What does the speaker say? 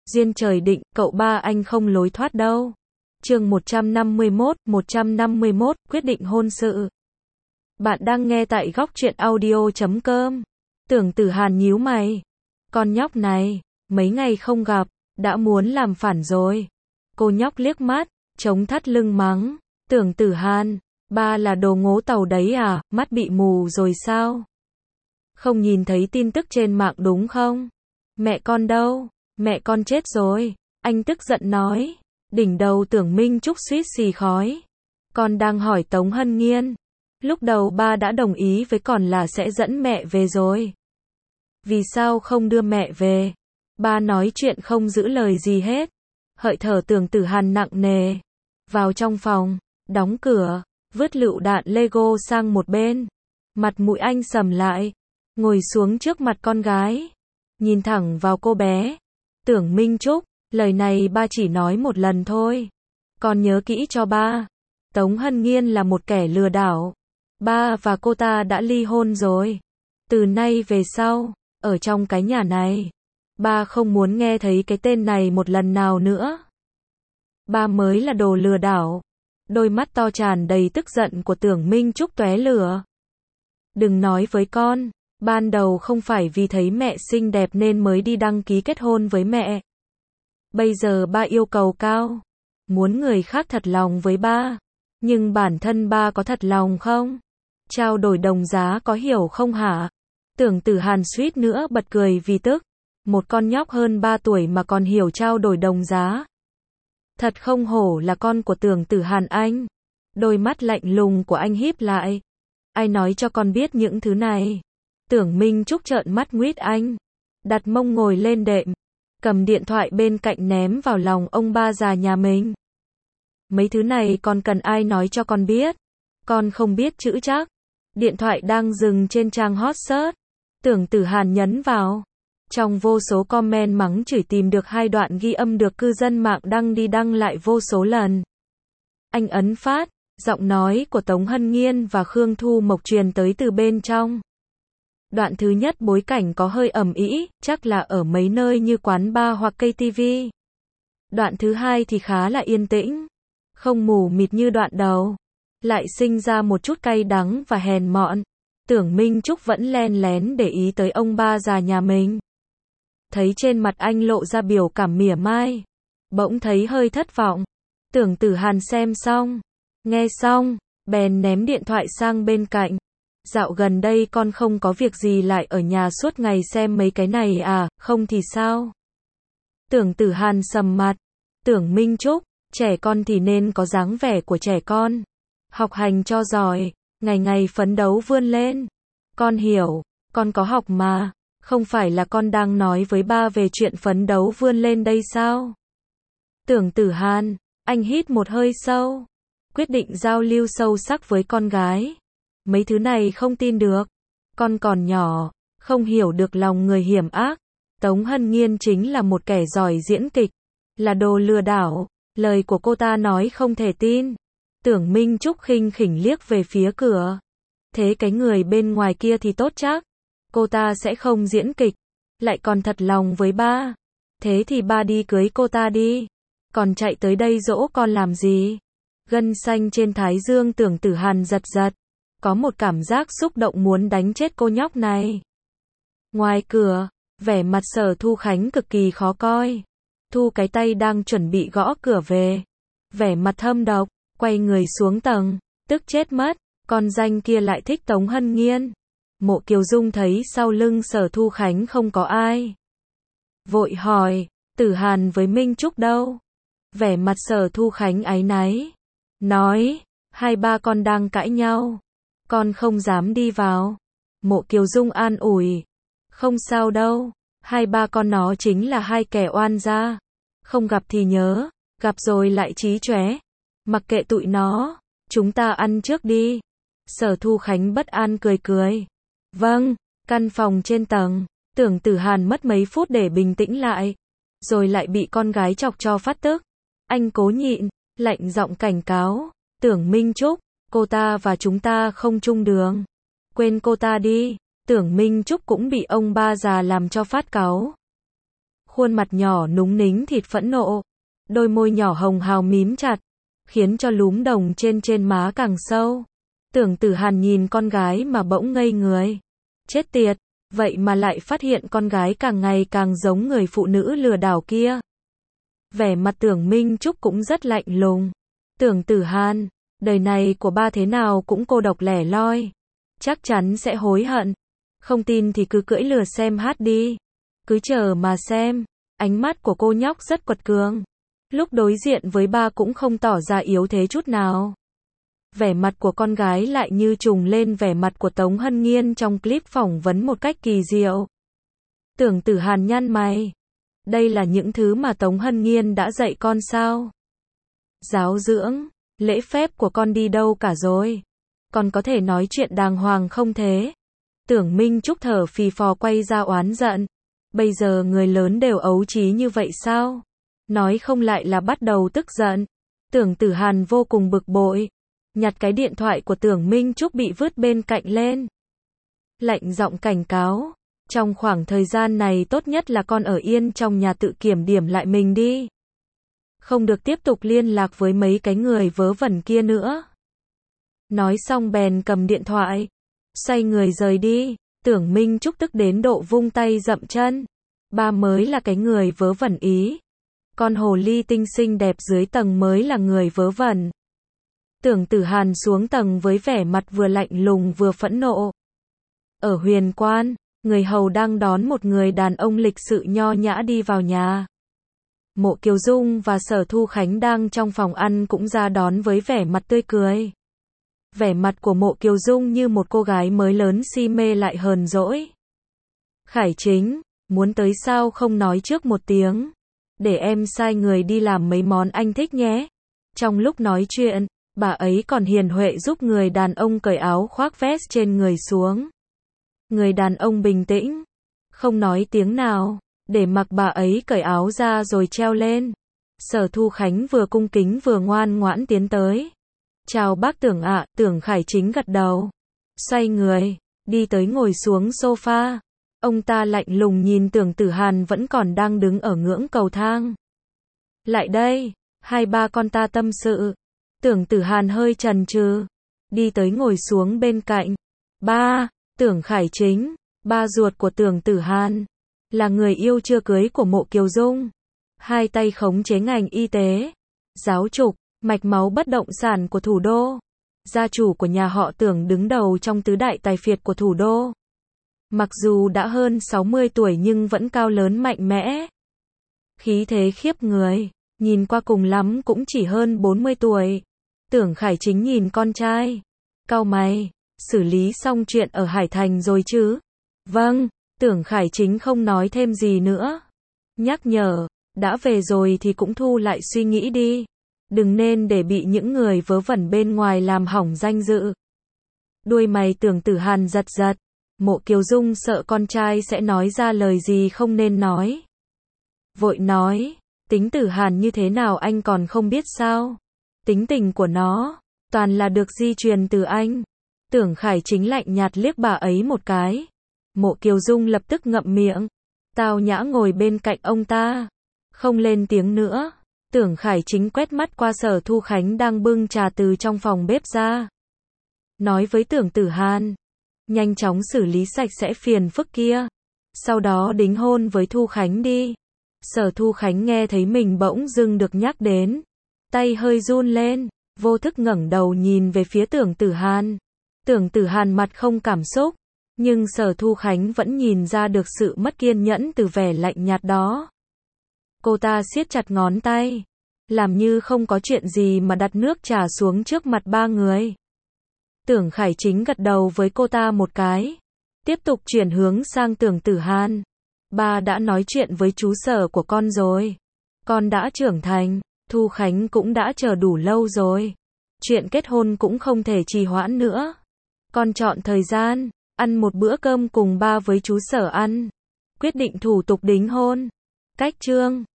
Duyên trời định, cậu ba anh không lối thoát đâu. Chương 151, quyết định hôn sự. Bạn đang nghe tại góc truyện audio.com. Tưởng Tử Hàn nhíu mày. Con nhóc này, mấy ngày không gặp, đã muốn làm phản rồi. Cô nhóc liếc mắt, chống thắt lưng mắng. Tưởng Tử Hàn, ba là đồ ngố tàu đấy à, mắt bị mù rồi sao? Không nhìn thấy tin tức trên mạng đúng không? Mẹ con đâu? Mẹ con chết rồi. Anh tức giận nói. Đỉnh đầu Tưởng Minh Trúc suýt xì khói. Con đang hỏi Tống Hân Nghiên. Lúc đầu ba đã đồng ý với con là sẽ dẫn mẹ về rồi. Vì sao không đưa mẹ về? Ba nói chuyện không giữ lời gì hết. Hợi thở Tưởng Tử Hàn nặng nề. Vào trong phòng, đóng cửa, vứt lựu đạn Lego sang một bên. Mặt mũi anh sầm lại. Ngồi xuống trước mặt con gái. Nhìn thẳng vào cô bé. Tưởng Minh Trúc, lời này ba chỉ nói một lần thôi. Con nhớ kỹ cho ba. Tống Hân Nghiên là một kẻ lừa đảo. Ba và cô ta đã ly hôn rồi. Từ nay về sau, ở trong cái nhà này, ba không muốn nghe thấy cái tên này một lần nào nữa. Ba mới là đồ lừa đảo. Đôi mắt to tràn đầy tức giận của Tưởng Minh Trúc tóe lửa. Đừng nói với con, ban đầu không phải vì thấy mẹ xinh đẹp nên mới đi đăng ký kết hôn với mẹ. Bây giờ ba yêu cầu cao, muốn người khác thật lòng với ba, nhưng bản thân ba có thật lòng không? Trao đổi đồng giá có hiểu không hả? Tưởng Tử Hàn suýt nữa bật cười vì tức. Một con nhóc hơn 3 tuổi mà còn hiểu trao đổi đồng giá. Thật không hổ là con của Tưởng Tử Hàn anh. Đôi mắt lạnh lùng của anh híp lại. Ai nói cho con biết những thứ này? Tưởng Minh Trúc trợn mắt nguyết anh. Đặt mông ngồi lên đệm. Cầm điện thoại bên cạnh ném vào lòng ông ba già nhà mình. Mấy thứ này còn cần ai nói cho con biết? Con không biết chữ chắc. Điện thoại đang dừng trên trang hot search. Tưởng Tử Hàn nhấn vào. Trong vô số comment mắng chửi tìm được 2 đoạn ghi âm được cư dân mạng đăng đi đăng lại vô số lần. Anh ấn phát, giọng nói của Tống Hân Nghiên và Khương Thu Mộc truyền tới từ bên trong. Đoạn thứ nhất bối cảnh có hơi ầm ĩ, chắc là ở mấy nơi như quán bar hoặc KTV. Đoạn thứ hai thì khá là yên tĩnh, không mù mịt như đoạn đầu, lại sinh ra một chút cay đắng và hèn mọn. Tưởng Minh Trúc vẫn len lén để ý tới ông ba già nhà mình. Thấy trên mặt anh lộ ra biểu cảm mỉa mai, bỗng thấy hơi thất vọng. Tưởng Tử Hàn xem xong, nghe xong, bèn ném điện thoại sang bên cạnh. Dạo gần đây con không có việc gì lại ở nhà suốt ngày xem mấy cái này à, không thì sao? Tưởng Tử Hàn sầm mặt. Tưởng Minh Trúc, trẻ con thì nên có dáng vẻ của trẻ con. Học hành cho giỏi, ngày ngày phấn đấu vươn lên. Con hiểu, con có học mà, không phải là con đang nói với ba về chuyện phấn đấu vươn lên đây sao? Tưởng Tử Hàn, anh hít một hơi sâu, quyết định giao lưu sâu sắc với con gái. Mấy thứ này không tin được. Con còn nhỏ, không hiểu được lòng người hiểm ác. Tống Hân Nghiên chính là một kẻ giỏi diễn kịch, là đồ lừa đảo. Lời của cô ta nói không thể tin. Tưởng Minh Trúc khinh khỉnh liếc về phía cửa. Thế cái người bên ngoài kia thì tốt chắc. Cô ta sẽ không diễn kịch, lại còn thật lòng với ba. Thế thì ba đi cưới cô ta đi. Còn chạy tới đây dỗ con làm gì? Gân xanh trên thái dương Tưởng Tử Hàn giật giật. Có một cảm giác xúc động muốn đánh chết cô nhóc này. Ngoài cửa, vẻ mặt Sở Thu Khánh cực kỳ khó coi. Thu cái tay đang chuẩn bị gõ cửa về. Vẻ mặt thâm độc, quay người xuống tầng, tức chết mất. Con danh kia lại thích Tống Hân Nghiên. Mộ Kiều Dung thấy sau lưng Sở Thu Khánh không có ai. Vội hỏi, Tử Hàn với Minh Trúc đâu? Vẻ mặt Sở Thu Khánh áy náy. Nói, 2-3 con đang cãi nhau. Con không dám đi vào. Mộ Kiều Dung an ủi. Không sao đâu. 2-3 con nó chính là 2 kẻ oan gia. Không gặp thì nhớ, gặp rồi lại chí chóe. Mặc kệ tụi nó, chúng ta ăn trước đi. Sở Thu Khánh bất an cười cười. Vâng, căn phòng trên tầng. Tưởng Tử Hàn mất mấy phút để bình tĩnh lại. Rồi lại bị con gái chọc cho phát tức. Anh cố nhịn, lạnh giọng cảnh cáo. Tưởng Minh Trúc, cô ta và chúng ta không chung đường. Quên cô ta đi. Tưởng Minh Trúc cũng bị ông ba già làm cho phát cáu. khuôn mặt nhỏ núng nính thịt phẫn nộ, đôi môi nhỏ hồng hào mím chặt, khiến cho lúm đồng trên má càng sâu. Tưởng Tử Hàn nhìn con gái mà bỗng ngây người. Chết tiệt, vậy mà lại phát hiện con gái càng ngày càng giống người phụ nữ lừa đảo kia. Vẻ mặt Tưởng Minh Trúc cũng rất lạnh lùng. Tưởng Tử Hàn, đời này của ba thế nào cũng cô độc lẻ loi. Chắc chắn sẽ hối hận. Không tin thì cứ cưỡi lừa xem hát đi. Cứ chờ mà xem. Ánh mắt của cô nhóc rất quật cường. Lúc đối diện với ba cũng không tỏ ra yếu thế chút nào. Vẻ mặt của con gái lại như trùng lên vẻ mặt của Tống Hân Nghiên trong clip phỏng vấn một cách kỳ diệu. Tưởng Tử Hàn nhăn mày. Đây là những thứ mà Tống Hân Nghiên đã dạy con sao? Giáo dưỡng, lễ phép của con đi đâu cả rồi? Con có thể nói chuyện đàng hoàng không thế? Tưởng Minh Trúc thở phì phò quay ra oán giận. Bây giờ người lớn đều ấu trí như vậy sao? Nói không lại là bắt đầu tức giận. Tưởng Tử Hàn vô cùng bực bội. Nhặt cái điện thoại của Tưởng Minh Trúc bị vứt bên cạnh lên. Lạnh giọng cảnh cáo. Trong khoảng thời gian này tốt nhất là con ở yên trong nhà tự kiểm điểm lại mình đi. Không được tiếp tục liên lạc với mấy cái người vớ vẩn kia nữa. Nói xong bèn cầm điện thoại. Xoay người rời đi. Tưởng Minh Trúc tức đến độ vung tay dậm chân. Ba mới là cái người vớ vẩn ý. Con hồ ly tinh xinh đẹp dưới tầng mới là người vớ vẩn. Tưởng Tử Hàn xuống tầng với vẻ mặt vừa lạnh lùng vừa phẫn nộ. Ở Huyền Quan, người hầu đang đón một người đàn ông lịch sự nho nhã đi vào nhà. Mộ Kiều Dung và Sở Thu Khánh đang trong phòng ăn cũng ra đón với vẻ mặt tươi cười. Vẻ mặt của Mộ Kiều Dung như một cô gái mới lớn si mê lại hờn dỗi. Khải Chính, muốn tới sao không nói trước một tiếng. Để em sai người đi làm mấy món anh thích nhé. Trong lúc nói chuyện, bà ấy còn hiền huệ giúp người đàn ông cởi áo khoác vest trên người xuống. Người đàn ông bình tĩnh, không nói tiếng nào, để mặc bà ấy cởi áo ra rồi treo lên. Sở Thu Khánh vừa cung kính vừa ngoan ngoãn tiến tới. Chào bác Tưởng ạ, Tưởng Khải Chính gật đầu. Xoay người, đi tới ngồi xuống sofa. Ông ta lạnh lùng nhìn Tưởng Tử Hàn vẫn còn đang đứng ở ngưỡng cầu thang. Lại đây, hai ba con ta tâm sự. Tưởng Tử Hàn hơi chần chừ, đi tới ngồi xuống bên cạnh. Ba, Tưởng Khải Chính, ba ruột của Tưởng Tử Hàn, là người yêu chưa cưới của Mộ Kiều Dung. Hai tay khống chế ngành y tế, giáo dục, mạch máu bất động sản của thủ đô. Gia chủ của nhà họ Tưởng đứng đầu trong tứ đại tài phiệt của thủ đô. Mặc dù đã hơn 60 tuổi nhưng vẫn cao lớn mạnh mẽ. Khí thế khiếp người, nhìn qua cùng lắm cũng chỉ hơn 40 tuổi. Tưởng Khải Chính nhìn con trai, cau mày, xử lý xong chuyện ở Hải Thành rồi chứ? Vâng, Tưởng Khải Chính không nói thêm gì nữa. Nhắc nhở, đã về rồi thì cũng thu lại suy nghĩ đi. Đừng nên để bị những người vớ vẩn bên ngoài làm hỏng danh dự. Đuôi mày Tưởng Tử Hàn giật giật. Mộ Kiều Dung sợ con trai sẽ nói ra lời gì không nên nói. Vội nói, tính Tử Hàn như thế nào anh còn không biết sao? Tính tình của nó, toàn là được di truyền từ anh. Tưởng Khải Chính lạnh nhạt liếc bà ấy một cái. Mộ Kiều Dung lập tức ngậm miệng. Tao nhã ngồi bên cạnh ông ta. Không lên tiếng nữa. Tưởng Khải Chính quét mắt qua Sở Thu Khánh đang bưng trà từ trong phòng bếp ra. Nói với Tưởng Tử Hàn. Nhanh chóng xử lý sạch sẽ phiền phức kia. Sau đó đính hôn với Thu Khánh đi. Sở Thu Khánh nghe thấy mình bỗng dưng được nhắc đến. Tay hơi run lên, vô thức ngẩng đầu nhìn về phía Tưởng Tử Hàn. Tưởng Tử Hàn mặt không cảm xúc, nhưng Sở Thu Khánh vẫn nhìn ra được sự mất kiên nhẫn từ vẻ lạnh nhạt đó. Cô ta siết chặt ngón tay, làm như không có chuyện gì mà đặt nước trà xuống trước mặt ba người. Tưởng Khải Chính gật đầu với cô ta một cái, tiếp tục chuyển hướng sang Tưởng Tử Hàn. Ba đã nói chuyện với chú Sở của con rồi. Con đã trưởng thành, Thu Khánh cũng đã chờ đủ lâu rồi. Chuyện kết hôn cũng không thể trì hoãn nữa. Con chọn thời gian, ăn một bữa cơm cùng ba với chú Sở ăn. Quyết định thủ tục đính hôn. Cách chương